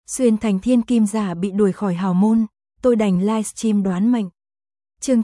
Xuyên thành thiên kim giả bị đuổi khỏi hào môn, tôi đành livestream đoán mệnh. Chương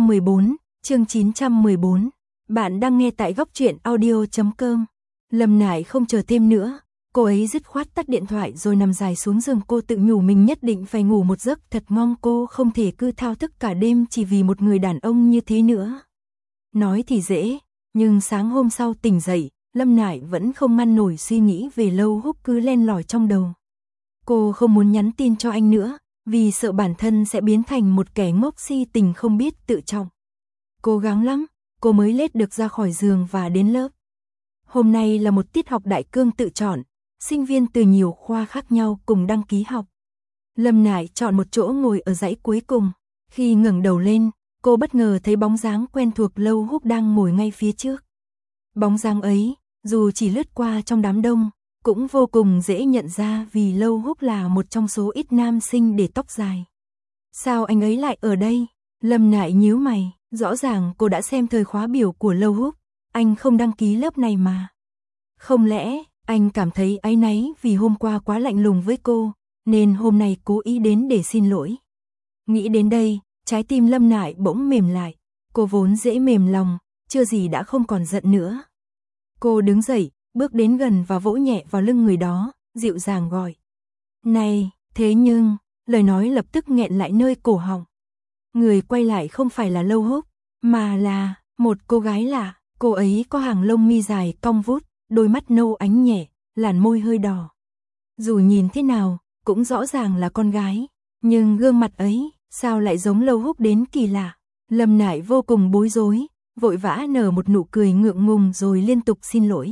914. Bạn đang nghe tại góc truyện audio.com. Lâm Nải không chờ thêm nữa, cô ấy dứt khoát tắt điện thoại rồi nằm dài xuống giường. Cô tự nhủ mình nhất định phải ngủ một giấc thật ngon, cô không thể cứ thao thức cả đêm chỉ vì một người đàn ông như thế nữa. Nói thì dễ, nhưng sáng hôm sau tỉnh dậy, Lâm Nải vẫn không ngăn nổi suy nghĩ về Lâu Húc cứ len lỏi trong đầu. Cô không muốn nhắn tin cho anh nữa, vì sợ bản thân sẽ biến thành một kẻ ngốc si tình không biết tự trọng. Cố gắng lắm, cô mới lết được ra khỏi giường và đến lớp. Hôm nay là một tiết học đại cương tự chọn, sinh viên từ nhiều khoa khác nhau cùng đăng ký học. Lâm Nải chọn một chỗ ngồi ở dãy cuối cùng. Khi ngẩng đầu lên, cô bất ngờ thấy bóng dáng quen thuộc Lâu Húc đang ngồi ngay phía trước. Bóng dáng ấy, dù chỉ lướt qua trong đám đông, cũng vô cùng dễ nhận ra vì Lâu Húc là một trong số ít nam sinh để tóc dài. Sao anh ấy lại ở đây? Lâm Nải nhíu mày, rõ ràng cô đã xem thời khóa biểu của Lâu Húc, anh không đăng ký lớp này mà. Không lẽ anh cảm thấy áy náy vì hôm qua quá lạnh lùng với cô, nên hôm nay cố ý đến để xin lỗi? Nghĩ đến đây, trái tim Lâm Nải bỗng mềm lại, cô vốn dễ mềm lòng, chưa gì đã không còn giận nữa. Cô đứng dậy, bước đến gần và vỗ nhẹ vào lưng người đó, dịu dàng gọi. Này, thế nhưng, lời nói lập tức nghẹn lại nơi cổ họng. Người quay lại không phải là Lâu Húc, mà là một cô gái lạ. Cô ấy có hàng lông mi dài cong vút, đôi mắt nâu ánh nhẹ, làn môi hơi đỏ. Dù nhìn thế nào, cũng rõ ràng là con gái, nhưng gương mặt ấy, sao lại giống Lâu Húc đến kỳ lạ. Lâm Nải vô cùng bối rối, vội vã nở một nụ cười ngượng ngùng rồi liên tục xin lỗi.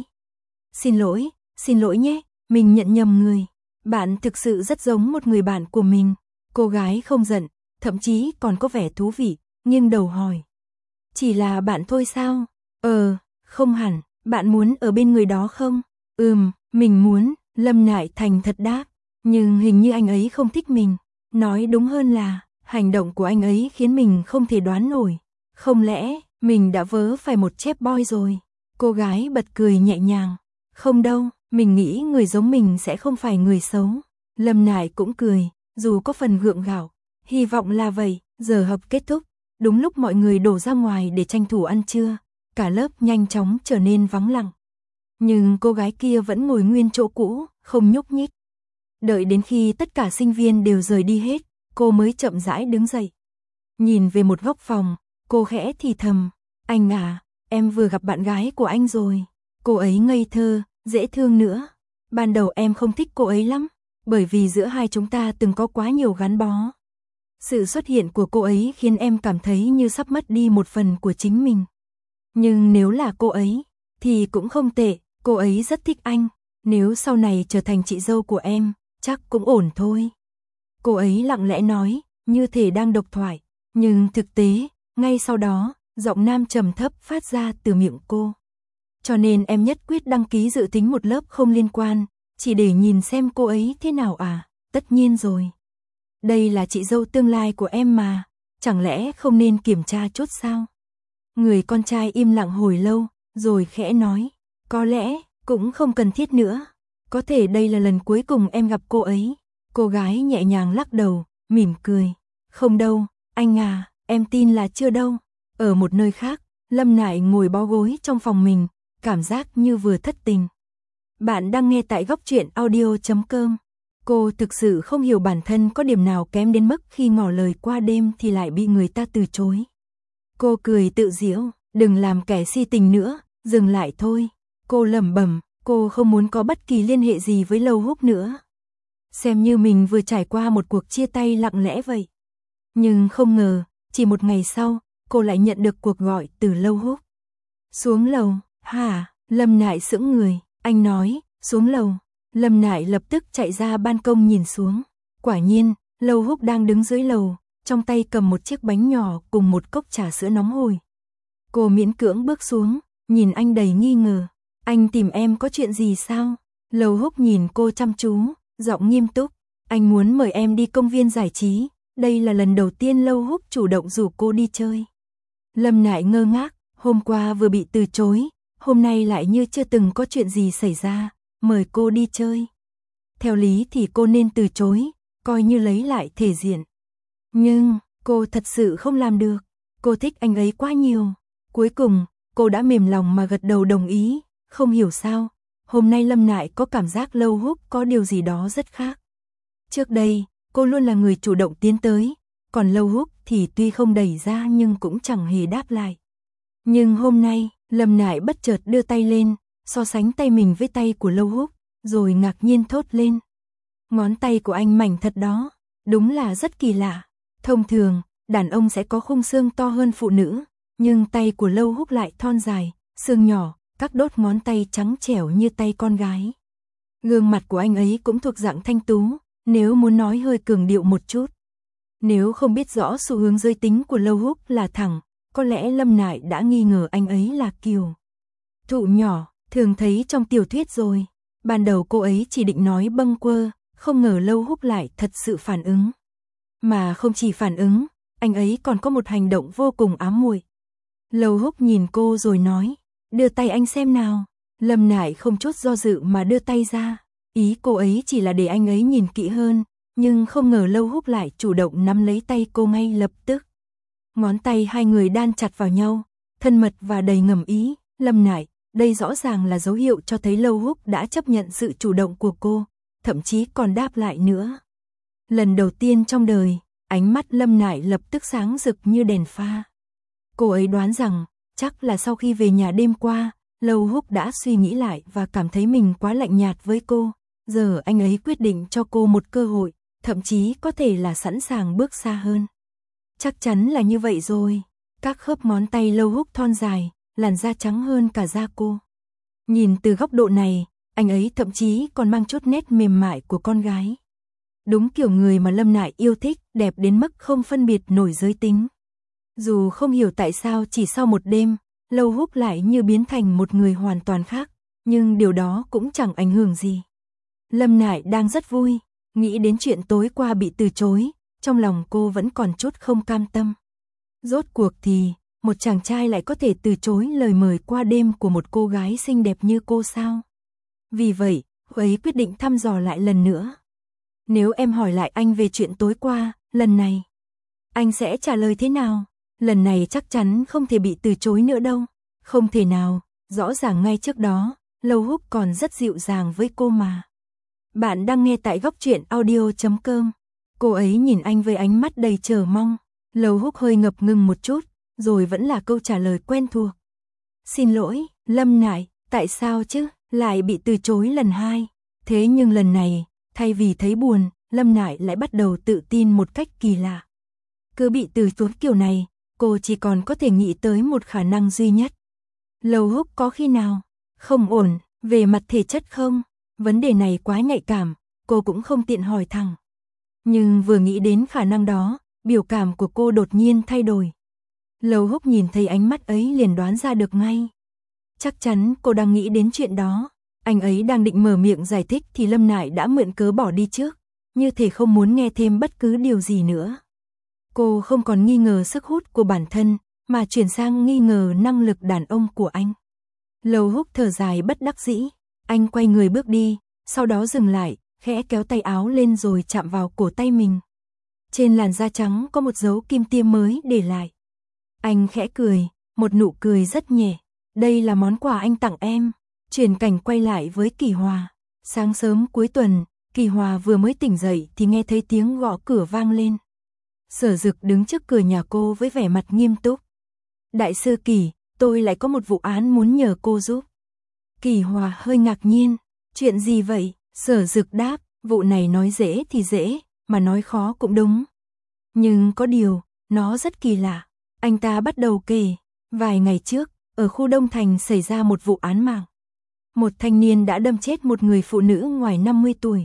Xin lỗi nhé, mình nhận nhầm người. Bạn thực sự rất giống một người bạn của mình. Cô gái không giận, thậm chí còn có vẻ thú vị, nghiêng đầu hỏi. Chỉ là bạn thôi sao? Không hẳn, bạn muốn ở bên người đó không? Mình muốn, Lâm Nải thành thật đáp. Nhưng hình như anh ấy không thích mình. Nói đúng hơn là, hành động của anh ấy khiến mình không thể đoán nổi. Không lẽ, mình đã vớ phải một chép boy rồi? Cô gái bật cười nhẹ nhàng. Không đâu, mình nghĩ người giống mình sẽ không phải người xấu. Lâm Nải cũng cười, dù có phần gượng gạo. Hy vọng là vậy. Giờ học kết thúc, đúng lúc mọi người đổ ra ngoài để tranh thủ ăn trưa. Cả lớp nhanh chóng trở nên vắng lặng. Nhưng cô gái kia vẫn ngồi nguyên chỗ cũ, không nhúc nhích. Đợi đến khi tất cả sinh viên đều rời đi hết, cô mới chậm rãi đứng dậy. Nhìn về một góc phòng, cô khẽ thì thầm. Anh à, em vừa gặp bạn gái của anh rồi. Cô ấy ngây thơ, dễ thương nữa. Ban đầu em không thích cô ấy lắm, bởi vì giữa hai chúng ta từng có quá nhiều gắn bó. Sự xuất hiện của cô ấy khiến em cảm thấy như sắp mất đi một phần của chính mình. Nhưng nếu là cô ấy, thì cũng không tệ, cô ấy rất thích anh. Nếu sau này trở thành chị dâu của em, chắc cũng ổn thôi. Cô ấy lặng lẽ nói, như thể đang độc thoại. Nhưng thực tế, ngay sau đó, giọng nam trầm thấp phát ra từ miệng cô. Cho nên em nhất quyết đăng ký dự tính một lớp không liên quan, chỉ để nhìn xem cô ấy thế nào à? Tất nhiên rồi. Đây là chị dâu tương lai của em mà, chẳng lẽ không nên kiểm tra chốt sao? Người con trai im lặng hồi lâu, rồi khẽ nói, có lẽ cũng không cần thiết nữa. Có thể đây là lần cuối cùng em gặp cô ấy. Cô gái nhẹ nhàng lắc đầu, mỉm cười. Không đâu, anh à, em tin là chưa đâu. Ở một nơi khác, Lâm Nải ngồi bó gối trong phòng mình, cảm giác như vừa thất tình. Bạn đang nghe tại góc truyện audio.com. Cô thực sự không hiểu bản thân có điểm nào kém đến mức khi ngỏ lời qua đêm thì lại bị người ta từ chối. Cô cười tự giễu, đừng làm kẻ si tình nữa, dừng lại thôi. Cô lẩm bẩm, cô không muốn có bất kỳ liên hệ gì với Lâu Húc nữa. Xem như mình vừa trải qua một cuộc chia tay lặng lẽ vậy. Nhưng không ngờ, chỉ một ngày sau, cô lại nhận được cuộc gọi từ Lâu Húc. Xuống lầu, hả? Lâm Nải sững người, anh nói, xuống lầu. Lâm Nải lập tức chạy ra ban công nhìn xuống. Quả nhiên, Lâu Húc đang đứng dưới lầu, trong tay cầm một chiếc bánh nhỏ cùng một cốc trà sữa nóng hổi. Cô miễn cưỡng bước xuống, nhìn anh đầy nghi ngờ. Anh tìm em có chuyện gì sao? Lâu Húc nhìn cô chăm chú, giọng nghiêm túc. Anh muốn mời em đi công viên giải trí. Đây là lần đầu tiên Lâu Húc chủ động rủ cô đi chơi. Lâm Nải ngơ ngác, hôm qua vừa bị từ chối, hôm nay lại như chưa từng có chuyện gì xảy ra, mời cô đi chơi. theo lý thì cô nên từ chối, coi như lấy lại thể diện. Nhưng, cô thật sự không làm được, cô thích anh ấy quá nhiều. Cuối cùng, cô đã mềm lòng mà gật đầu đồng ý, không hiểu sao, hôm nay Lâm Nại có cảm giác Lâu Húc có điều gì đó rất khác. Trước đây, cô luôn là người chủ động tiến tới, còn Lâu Húc thì tuy không đẩy ra nhưng cũng chẳng hề đáp lại. Nhưng hôm nay, Lâm Nại bất chợt đưa tay lên, so sánh tay mình với tay của Lâu Húc, rồi ngạc nhiên thốt lên. Ngón tay của anh mảnh thật đó, đúng là rất kỳ lạ. Thông thường, đàn ông sẽ có khung xương to hơn phụ nữ, nhưng tay của Lâu Húc lại thon dài, xương nhỏ, các đốt ngón tay trắng trẻo như tay con gái. Gương mặt của anh ấy cũng thuộc dạng thanh tú, nếu muốn nói hơi cường điệu một chút. Nếu không biết rõ xu hướng giới tính của Lâu Húc là thẳng, có lẽ Lâm Nại đã nghi ngờ anh ấy là kiều thụ nhỏ, thường thấy trong tiểu thuyết rồi. Ban đầu cô ấy chỉ định nói bâng quơ, không ngờ Lâu Húc lại thật sự phản ứng. Mà không chỉ phản ứng, anh ấy còn có một hành động vô cùng ám muội. Lâu Húc nhìn cô rồi nói, đưa tay anh xem nào. Lâm Nại không chút do dự mà đưa tay ra, ý cô ấy chỉ là để anh ấy nhìn kỹ hơn, nhưng không ngờ Lâu Húc lại chủ động nắm lấy tay cô ngay lập tức. Ngón tay hai người đan chặt vào nhau, thân mật và đầy ngầm ý. Lâm Nại, đây rõ ràng là dấu hiệu cho thấy Lâu Húc đã chấp nhận sự chủ động của cô, thậm chí còn đáp lại nữa. Lần đầu tiên trong đời, ánh mắt Lâm Nại lập tức sáng rực như đèn pha. Cô ấy đoán rằng, chắc là sau khi về nhà đêm qua, Lâu Húc đã suy nghĩ lại và cảm thấy mình quá lạnh nhạt với cô. Giờ anh ấy quyết định cho cô một cơ hội, thậm chí có thể là sẵn sàng bước xa hơn. Chắc chắn là như vậy rồi. Các khớp ngón tay Lâu Húc thon dài, làn da trắng hơn cả da cô. Nhìn từ góc độ này, anh ấy thậm chí còn mang chút nét mềm mại của con gái. Đúng kiểu người mà Lâm Nại yêu thích, đẹp đến mức không phân biệt nổi giới tính. Dù không hiểu tại sao chỉ sau một đêm, Lâu Húc lại như biến thành một người hoàn toàn khác, nhưng điều đó cũng chẳng ảnh hưởng gì. Lâm Nại đang rất vui, nghĩ đến chuyện tối qua bị từ chối, trong lòng cô vẫn còn chút không cam tâm. Rốt cuộc thì, một chàng trai lại có thể từ chối lời mời qua đêm của một cô gái xinh đẹp như cô sao? Vì vậy, cô ấy quyết định thăm dò lại lần nữa. Nếu em hỏi lại anh về chuyện tối qua, lần này, anh sẽ trả lời thế nào? Lần này chắc chắn không thể bị từ chối nữa đâu. Không thể nào, rõ ràng ngay trước đó, Lâu Húc còn rất dịu dàng với cô mà. Bạn đang nghe tại góc truyện audio.com. Cô ấy nhìn anh với ánh mắt đầy chờ mong. Lâu Húc hơi ngập ngừng một chút, rồi vẫn là câu trả lời quen thuộc. Xin lỗi, Lâm Nại, tại sao chứ, lại bị từ chối lần hai. Thế nhưng lần này, thay vì thấy buồn, Lâm Nại lại bắt đầu tự tin một cách kỳ lạ. Cứ bị từ chối kiểu này, cô chỉ còn có thể nghĩ tới một khả năng duy nhất. Lâu Húc có khi nào không ổn về mặt thể chất không? Vấn đề này quá nhạy cảm, cô cũng không tiện hỏi thẳng. Nhưng vừa nghĩ đến khả năng đó, biểu cảm của cô đột nhiên thay đổi. Lâu Húc nhìn thấy ánh mắt ấy liền đoán ra được ngay. Chắc chắn cô đang nghĩ đến chuyện đó. Anh ấy đang định mở miệng giải thích thì Lâm Nại đã mượn cớ bỏ đi trước, như thể không muốn nghe thêm bất cứ điều gì nữa. Cô không còn nghi ngờ sức hút của bản thân, mà chuyển sang nghi ngờ năng lực đàn ông của anh. Lâu Húc thở dài bất đắc dĩ, anh quay người bước đi, sau đó dừng lại, khẽ kéo tay áo lên rồi chạm vào cổ tay mình. Trên làn da trắng có một dấu kim tiêm mới để lại. Anh khẽ cười, một nụ cười rất nhẹ. Đây là món quà anh tặng em. Chuyển cảnh quay lại với Kỳ Hòa. Sáng sớm cuối tuần, Kỳ Hòa vừa mới tỉnh dậy thì nghe thấy tiếng gõ cửa vang lên. Sở Dực đứng trước cửa nhà cô với vẻ mặt nghiêm túc. Đại sư Kỳ, tôi lại có một vụ án muốn nhờ cô giúp. Kỳ Hòa hơi ngạc nhiên. Chuyện gì vậy? Sở Dực đáp, vụ này nói dễ thì dễ, mà nói khó cũng đúng. Nhưng có điều, nó rất kỳ lạ. Anh ta bắt đầu kể, vài ngày trước, ở khu Đông Thành xảy ra một vụ án mạng. Một thanh niên đã đâm chết một người phụ nữ ngoài 50 tuổi.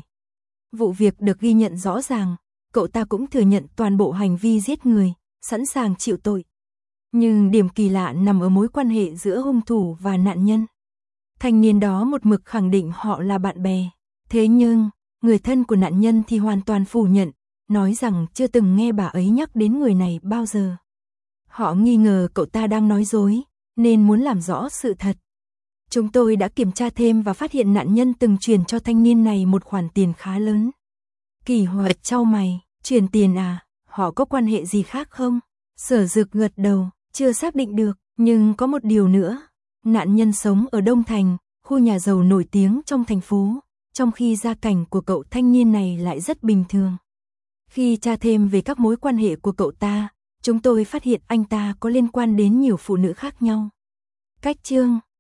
Vụ việc được ghi nhận rõ ràng, cậu ta cũng thừa nhận toàn bộ hành vi giết người, sẵn sàng chịu tội. Nhưng điểm kỳ lạ nằm ở mối quan hệ giữa hung thủ và nạn nhân. Thanh niên đó một mực khẳng định họ là bạn bè. Thế nhưng, người thân của nạn nhân thì hoàn toàn phủ nhận, nói rằng chưa từng nghe bà ấy nhắc đến người này bao giờ. Họ nghi ngờ cậu ta đang nói dối, nên muốn làm rõ sự thật. Chúng tôi đã kiểm tra thêm và phát hiện nạn nhân từng chuyển cho thanh niên này một khoản tiền khá lớn. Kỳ Hoạch chau mày, chuyển tiền à, họ có quan hệ gì khác không? Sở Dực gật đầu, chưa xác định được, nhưng có một điều nữa. Nạn nhân sống ở Đông Thành, khu nhà giàu nổi tiếng trong thành phố, trong khi gia cảnh của cậu thanh niên này lại rất bình thường. Khi tra thêm về các mối quan hệ của cậu ta, chúng tôi phát hiện anh ta có liên quan đến nhiều phụ nữ khác nhau. Cách chương